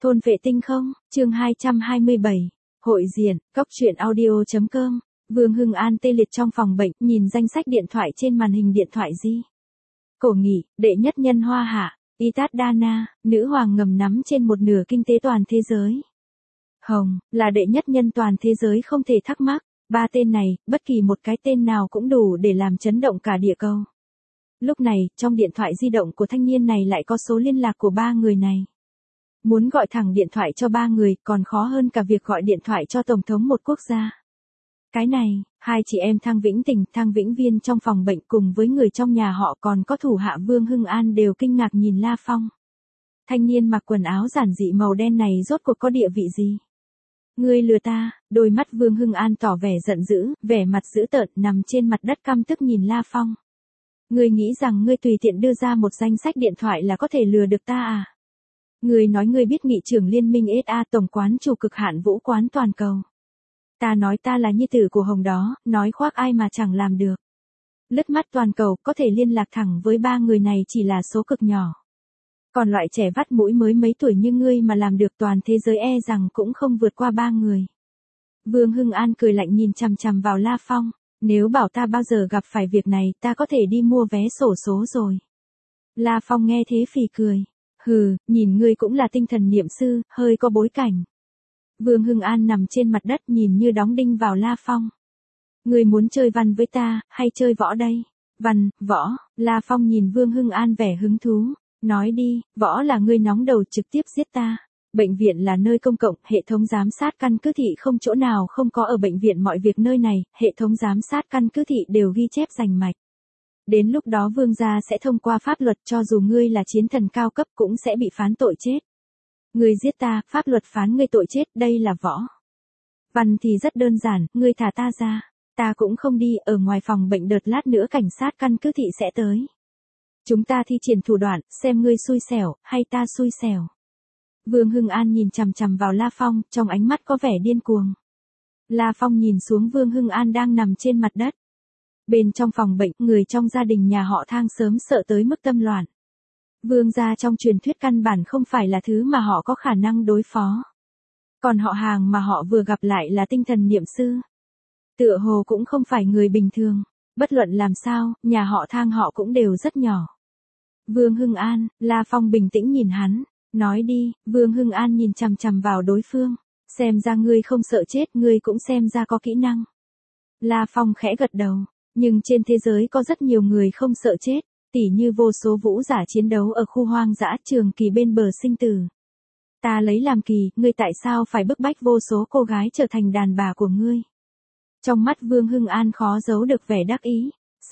Thôn vệ tinh không, chương 227. Hội diện, cóc truyện audio.com. Vương Hưng An tê liệt trong phòng bệnh, nhìn danh sách điện thoại trên màn hình điện thoại di. Cổ nghỉ, đệ nhất nhân Hoa Hạ, Itat Dana, nữ hoàng ngầm nắm trên một nửa kinh tế toàn thế giới. Hồng, là đệ nhất nhân toàn thế giới không thể thắc mắc, ba tên này, bất kỳ một cái tên nào cũng đủ để làm chấn động cả địa cầu. Lúc này, trong điện thoại di động của thanh niên này lại có số liên lạc của ba người này. Muốn gọi thẳng điện thoại cho ba người còn khó hơn cả việc gọi điện thoại cho tổng thống một quốc gia. Cái này, hai chị em Thang Vĩnh Tình, Thang Vĩnh Viên trong phòng bệnh cùng với người trong nhà họ còn có thủ hạ Vương Hưng An đều kinh ngạc nhìn La Phong. Thanh niên mặc quần áo giản dị màu đen này rốt cuộc có địa vị gì? Ngươi lừa ta, đôi mắt Vương Hưng An tỏ vẻ giận dữ, vẻ mặt dữ tợn nằm trên mặt đất căm tức nhìn La Phong. Ngươi nghĩ rằng ngươi tùy tiện đưa ra một danh sách điện thoại là có thể lừa được ta à? Ngươi nói ngươi biết nghị trưởng liên minh SA tổng quán chủ cực hạn vũ quán toàn cầu. Ta nói ta là nhi tử của Hồng đó, nói khoác ai mà chẳng làm được. Lướt mắt toàn cầu, có thể liên lạc thẳng với ba người này chỉ là số cực nhỏ. Còn loại trẻ vắt mũi mới mấy tuổi như ngươi mà làm được toàn thế giới e rằng cũng không vượt qua ba người. Vương Hưng An cười lạnh nhìn chằm chằm vào La Phong. Nếu bảo ta bao giờ gặp phải việc này ta có thể đi mua vé xổ số rồi. La Phong nghe thế phì cười. Hừ, nhìn ngươi cũng là tinh thần niệm sư, hơi có bối cảnh. Vương Hưng An nằm trên mặt đất nhìn như đóng đinh vào La Phong. Ngươi muốn chơi văn với ta, hay chơi võ đây? Văn, võ, La Phong nhìn Vương Hưng An vẻ hứng thú. Nói đi, võ là ngươi nóng đầu trực tiếp giết ta. Bệnh viện là nơi công cộng, hệ thống giám sát căn cứ thị không chỗ nào không có ở bệnh viện mọi việc nơi này, hệ thống giám sát căn cứ thị đều ghi chép rành mạch. Đến lúc đó vương gia sẽ thông qua pháp luật cho dù ngươi là chiến thần cao cấp cũng sẽ bị phán tội chết. Ngươi giết ta, pháp luật phán ngươi tội chết, đây là võ. Văn thì rất đơn giản, ngươi thả ta ra. Ta cũng không đi, ở ngoài phòng bệnh đợt lát nữa cảnh sát căn cứ thị sẽ tới. Chúng ta thi triển thủ đoạn, xem ngươi xui xẻo, hay ta xui xẻo. Vương Hưng An nhìn chằm chằm vào La Phong, trong ánh mắt có vẻ điên cuồng. La Phong nhìn xuống Vương Hưng An đang nằm trên mặt đất. Bên trong phòng bệnh, người trong gia đình nhà họ Thang sớm sợ tới mức tâm loạn. Vương gia trong truyền thuyết căn bản không phải là thứ mà họ có khả năng đối phó. Còn họ hàng mà họ vừa gặp lại là tinh thần niệm sư. Tựa hồ cũng không phải người bình thường. Bất luận làm sao, nhà họ Thang họ cũng đều rất nhỏ. Vương Hưng An, La Phong bình tĩnh nhìn hắn. Nói đi, Vương Hưng An nhìn chằm chằm vào đối phương. Xem ra ngươi không sợ chết, ngươi cũng xem ra có kỹ năng. La Phong khẽ gật đầu. Nhưng trên thế giới có rất nhiều người không sợ chết, tỉ như vô số vũ giả chiến đấu ở khu hoang dã Trường Kỳ bên bờ sinh tử. Ta lấy làm kỳ, ngươi tại sao phải bức bách vô số cô gái trở thành đàn bà của ngươi? Trong mắt Vương Hưng An khó giấu được vẻ đắc ý.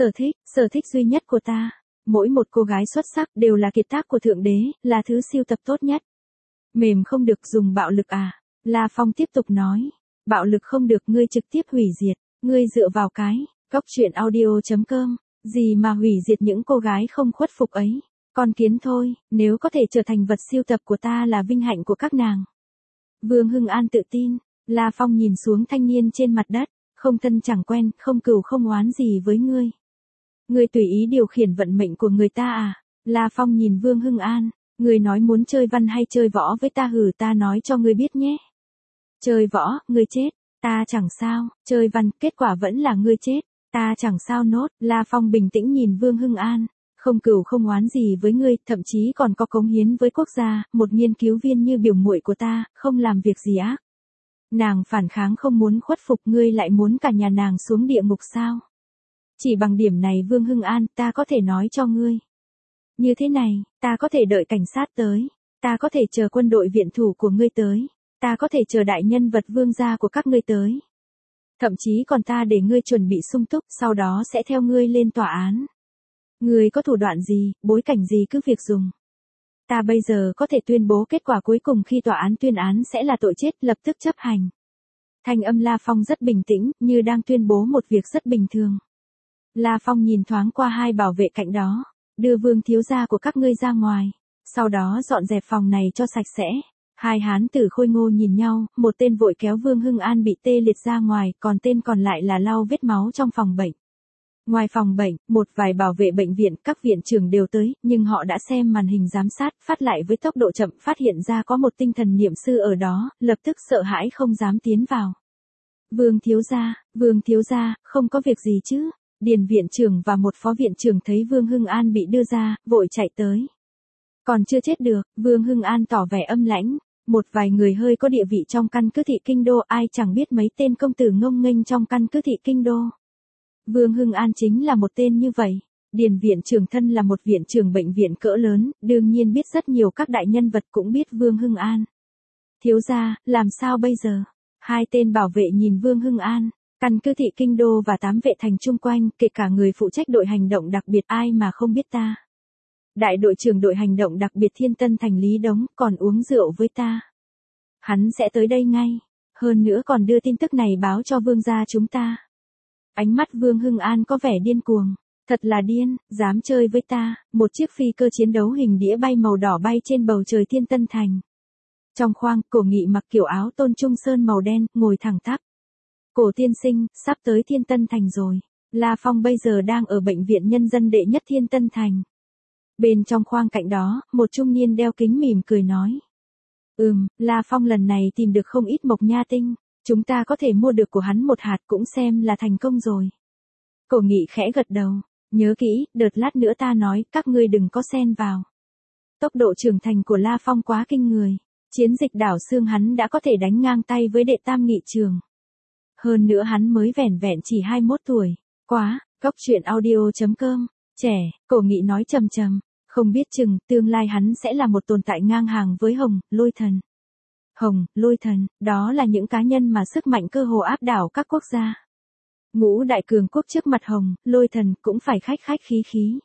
Sở thích duy nhất của ta. Mỗi một cô gái xuất sắc đều là kiệt tác của Thượng Đế, là thứ siêu tập tốt nhất. Mềm không được dùng bạo lực à? La Phong tiếp tục nói. Bạo lực không được, ngươi trực tiếp hủy diệt. Ngươi dựa vào cái, cóc truyện audio.com, gì mà hủy diệt những cô gái không khuất phục ấy. Con kiến thôi, nếu có thể trở thành vật siêu tập của ta là vinh hạnh của các nàng. Vương Hưng An tự tin. La Phong nhìn xuống thanh niên trên mặt đất. Không thân chẳng quen, không cừu không oán gì với ngươi. Ngươi tùy ý điều khiển vận mệnh của người ta à? La Phong nhìn Vương Hưng An. Ngươi nói muốn chơi văn hay chơi võ với ta hử, ta nói cho ngươi biết nhé. Chơi võ, ngươi chết. Ta chẳng sao. Chơi văn, kết quả vẫn là ngươi chết. Ta chẳng sao nốt. La Phong bình tĩnh nhìn Vương Hưng An. Không cừu không oán gì với ngươi, thậm chí còn có cống hiến với quốc gia, một nghiên cứu viên như biểu muội của ta, không làm việc gì ác. Nàng phản kháng không muốn khuất phục, ngươi lại muốn cả nhà nàng xuống địa ngục sao? Chỉ bằng điểm này Vương Hưng An, ta có thể nói cho ngươi. Như thế này, ta có thể đợi cảnh sát tới. Ta có thể chờ quân đội viện thủ của ngươi tới. Ta có thể chờ đại nhân vật vương gia của các ngươi tới. Thậm chí còn ta để ngươi chuẩn bị sung túc, sau đó sẽ theo ngươi lên tòa án. Ngươi có thủ đoạn gì, bối cảnh gì cứ việc dùng. Ta bây giờ có thể tuyên bố kết quả cuối cùng khi tòa án tuyên án sẽ là tội chết, lập tức chấp hành. Thanh âm La Phong rất bình tĩnh, như đang tuyên bố một việc rất bình thường. La Phong nhìn thoáng qua hai bảo vệ cạnh đó. Đưa Vương thiếu gia của các ngươi ra ngoài. Sau đó dọn dẹp phòng này cho sạch sẽ. Hai hán tử khôi ngô nhìn nhau, một tên vội kéo Vương Hưng An bị tê liệt ra ngoài, còn tên còn lại là lau vết máu trong phòng bệnh. Ngoài phòng bệnh, một vài bảo vệ bệnh viện, các viện trưởng đều tới, nhưng họ đã xem màn hình giám sát, phát lại với tốc độ chậm, phát hiện ra có một tinh thần niệm sư ở đó, lập tức sợ hãi không dám tiến vào. Vương thiếu gia, không có việc gì chứ? Điền viện trưởng và một phó viện trưởng thấy Vương Hưng An bị đưa ra, vội chạy tới. Còn chưa chết được, Vương Hưng An tỏ vẻ âm lãnh. Một vài người hơi có địa vị trong căn cứ thị kinh đô, ai chẳng biết mấy tên công tử ngông nghênh trong căn cứ thị kinh đô. Vương Hưng An chính là một tên như vậy. Điền viện trưởng thân là một viện trưởng bệnh viện cỡ lớn, đương nhiên biết rất nhiều các đại nhân vật cũng biết Vương Hưng An. Thiếu gia, làm sao bây giờ? Hai tên bảo vệ nhìn Vương Hưng An. Căn cứ thị kinh đô và 8 vệ thành chung quanh, kể cả người phụ trách đội hành động đặc biệt, ai mà không biết ta. Đại đội trưởng đội hành động đặc biệt Thiên Tân Thành Lý Đống còn uống rượu với ta. Hắn sẽ tới đây ngay. Hơn nữa còn đưa tin tức này báo cho vương gia chúng ta. Ánh mắt Vương Hưng An có vẻ điên cuồng. Thật là điên, dám chơi với ta. Một chiếc phi cơ chiến đấu hình đĩa bay màu đỏ bay trên bầu trời Thiên Tân Thành. Trong khoang, Cổ Nghị mặc kiểu áo tôn trung sơn màu đen, ngồi thẳng tắp. Cổ tiên sinh, sắp tới Thiên Tân Thành rồi. La Phong bây giờ đang ở bệnh viện nhân dân đệ nhất Thiên Tân Thành. Bên trong khoang cạnh đó, một trung niên đeo kính mỉm cười nói. La Phong lần này tìm được không ít mộc nha tinh. Chúng ta có thể mua được của hắn một hạt cũng xem là thành công rồi. Cổ Nghị khẽ gật đầu. Nhớ kỹ, đợt lát nữa ta nói, các ngươi đừng có xen vào. Tốc độ trưởng thành của La Phong quá kinh người. Chiến dịch đảo xương hắn đã có thể đánh ngang tay với đệ tam nghị trường. Hơn nữa hắn mới vẻn vẹn chỉ 21 tuổi. Quá, goctruyện.audio.com. Trẻ, Cổ Nghị nói trầm trầm. Không biết chừng, tương lai hắn sẽ là một tồn tại ngang hàng với Hồng, Lôi Thần. Hồng, Lôi Thần, đó là những cá nhân mà sức mạnh cơ hồ áp đảo các quốc gia. Ngũ đại cường quốc trước mặt Hồng, Lôi Thần cũng phải khách khách khí khí.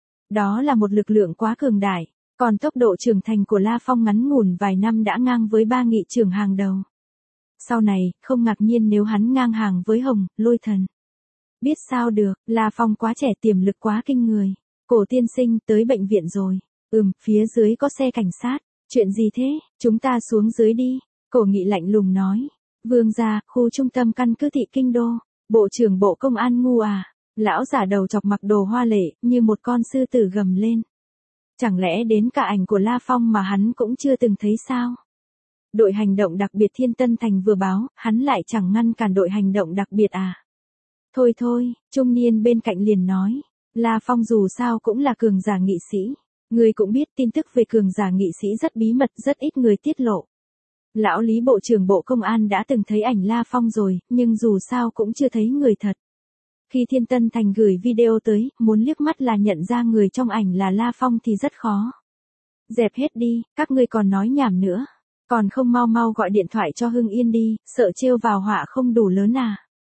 Đó là một lực lượng quá cường đại, còn tốc độ trưởng thành của La Phong ngắn ngủn vài năm đã ngang với 3 nghị trưởng hàng đầu. Sau này, không ngạc nhiên nếu hắn ngang hàng với Hồng, Lôi Thần. Biết sao được, La Phong quá trẻ, tiềm lực quá kinh người. Cổ tiên sinh, tới bệnh viện rồi. Phía dưới có xe cảnh sát. Chuyện gì thế, chúng ta xuống dưới đi. Cổ Nghị lạnh lùng nói. Vương gia, khu trung tâm căn cứ thị kinh đô. Bộ trưởng bộ công an ngu à. Lão giả đầu chọc mặc đồ hoa lệ, như một con sư tử gầm lên. Chẳng lẽ đến cả ảnh của La Phong mà hắn cũng chưa từng thấy sao? Đội hành động đặc biệt Thiên Tân Thành vừa báo, hắn lại chẳng ngăn cản đội hành động đặc biệt à. Thôi thôi, trung niên bên cạnh liền nói. La Phong dù sao cũng là cường giả nghị sĩ. Người cũng biết tin tức về cường giả nghị sĩ rất bí mật, rất ít người tiết lộ. Lão Lý Bộ trưởng Bộ Công an đã từng thấy ảnh La Phong rồi, nhưng dù sao cũng chưa thấy người thật. Khi Thiên Tân Thành gửi video tới, muốn liếc mắt là nhận ra người trong ảnh là La Phong thì rất khó. Dẹp hết đi, các ngươi còn nói nhảm nữa. Còn không mau mau gọi điện thoại cho Hưng Yên đi, sợ trêu vào họa không đủ lớn à.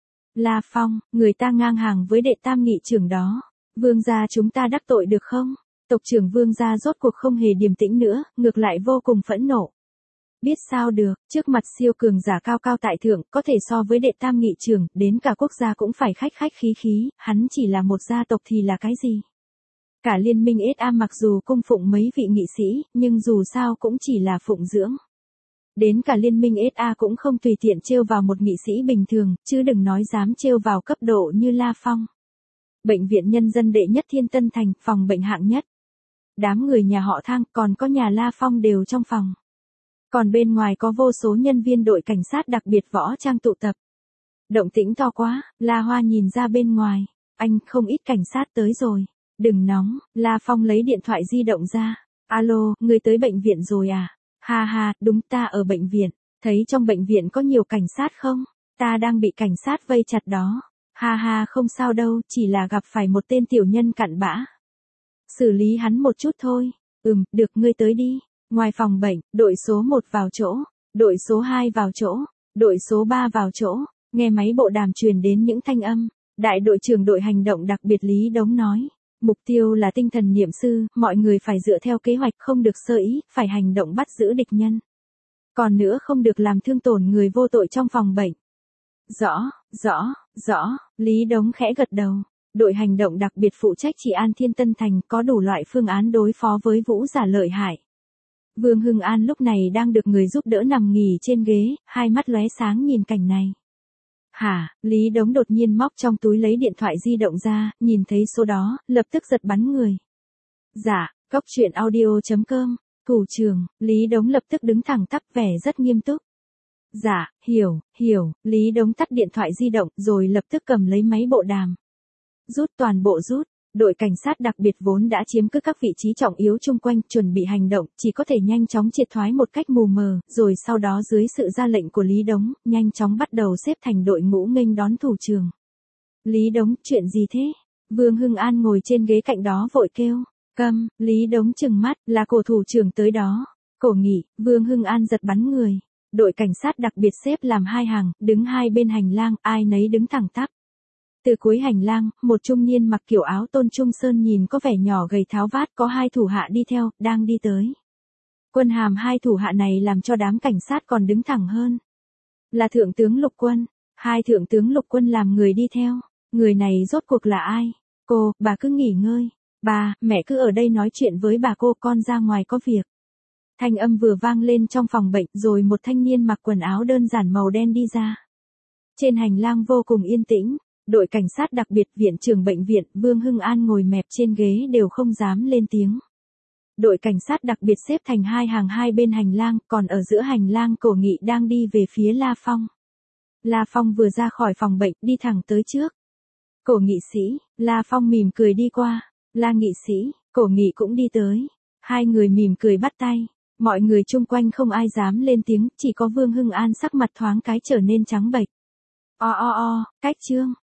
La Phong, người ta ngang hàng với đệ tam nghị trưởng đó. Vương gia chúng ta đắc tội được không? Tộc trưởng Vương gia rốt cuộc không hề điềm tĩnh nữa, ngược lại vô cùng phẫn nộ. Biết sao được, trước mặt siêu cường giả cao cao tại thượng, có thể so với đệ tam nghị trưởng, đến cả quốc gia cũng phải khách khách khí khí, hắn chỉ là một gia tộc thì là cái gì? Cả liên minh SA mặc dù cung phụng mấy vị nghị sĩ, nhưng dù sao cũng chỉ là phụng dưỡng. Đến cả liên minh SA cũng không tùy tiện trêu vào một nghị sĩ bình thường, chứ đừng nói dám trêu vào cấp độ như La Phong. Bệnh viện nhân dân đệ nhất Thiên Tân Thành, phòng bệnh hạng nhất. Đám người nhà họ Thang, còn có nhà La Phong đều trong phòng. Còn bên ngoài có vô số nhân viên đội cảnh sát đặc biệt võ trang tụ tập. Động tĩnh to quá, La Hoa nhìn ra bên ngoài. Anh, không ít cảnh sát tới rồi. Đừng nóng, La Phong lấy điện thoại di động ra. Alo, người tới bệnh viện rồi à? Ha ha, đúng, ta ở bệnh viện. Thấy trong bệnh viện có nhiều cảnh sát không? Ta đang bị cảnh sát vây chặt đó. Ha ha, không sao đâu, chỉ là gặp phải một tên tiểu nhân cặn bã. Xử lý hắn một chút thôi. Được, ngươi tới đi. Ngoài phòng bệnh, đội số 1 vào chỗ, đội số 2 vào chỗ, đội số 3 vào chỗ. Nghe máy bộ đàm truyền đến những thanh âm. Đại đội trưởng đội hành động đặc biệt Lý Đống nói. Mục tiêu là tinh thần niệm sư, mọi người phải dựa theo kế hoạch, không được sơ ý, phải hành động bắt giữ địch nhân. Còn nữa không được làm thương tổn người vô tội trong phòng bệnh. Rõ, Lý Đống khẽ gật đầu. Đội hành động đặc biệt phụ trách trị an Thiên Tân Thành có đủ loại phương án đối phó với vũ giả lợi hại. Vương Hưng An lúc này đang được người giúp đỡ nằm nghỉ trên ghế, hai mắt lóe sáng nhìn cảnh này. Hả, Lý Đống đột nhiên móc trong túi lấy điện thoại di động ra, nhìn thấy số đó, lập tức giật bắn người. Dạ, cóc truyện audio.com, thủ trưởng, Lý Đống lập tức đứng thẳng tắp vẻ rất nghiêm túc. Dạ, hiểu, Lý Đống tắt điện thoại di động rồi lập tức cầm lấy máy bộ đàm. Rút toàn bộ rút. Đội cảnh sát đặc biệt vốn đã chiếm cứ các vị trí trọng yếu chung quanh, chuẩn bị hành động, chỉ có thể nhanh chóng triệt thoái một cách mù mờ, rồi sau đó dưới sự ra lệnh của Lý Đống, nhanh chóng bắt đầu xếp thành đội ngũ nghênh đón thủ trưởng. Lý Đống, chuyện gì thế? Vương Hưng An ngồi trên ghế cạnh đó vội kêu. Câm, Lý Đống trừng mắt, là cổ thủ trưởng tới đó. Cổ nghỉ, Vương Hưng An giật bắn người. Đội cảnh sát đặc biệt xếp làm hai hàng, đứng hai bên hành lang, ai nấy đứng thẳng tắp. Từ cuối hành lang, một trung niên mặc kiểu áo tôn trung sơn nhìn có vẻ nhỏ gầy tháo vát có hai thủ hạ đi theo, đang đi tới. Quân hàm hai thủ hạ này làm cho đám cảnh sát còn đứng thẳng hơn. Là Thượng tướng Lục Quân. Hai Thượng tướng Lục Quân làm người đi theo. Người này rốt cuộc là ai? Cô, bà cứ nghỉ ngơi. Bà, mẹ cứ ở đây nói chuyện với bà cô, con ra ngoài có việc. Thanh âm vừa vang lên trong phòng bệnh rồi một thanh niên mặc quần áo đơn giản màu đen đi ra. Trên hành lang vô cùng yên tĩnh. Đội cảnh sát đặc biệt viện trưởng bệnh viện Vương Hưng An ngồi mẹp trên ghế đều không dám lên tiếng. Đội cảnh sát đặc biệt xếp thành hai hàng hai bên hành lang, còn ở giữa hành lang Cổ Nghị đang đi về phía La Phong. La Phong vừa ra khỏi phòng bệnh đi thẳng tới trước. Cổ nghị sĩ, La Phong mỉm cười đi qua. La nghị sĩ, Cổ Nghị cũng đi tới. Hai người mỉm cười bắt tay. Mọi người chung quanh không ai dám lên tiếng, chỉ có Vương Hưng An sắc mặt thoáng cái trở nên trắng bệch. Cách Trương.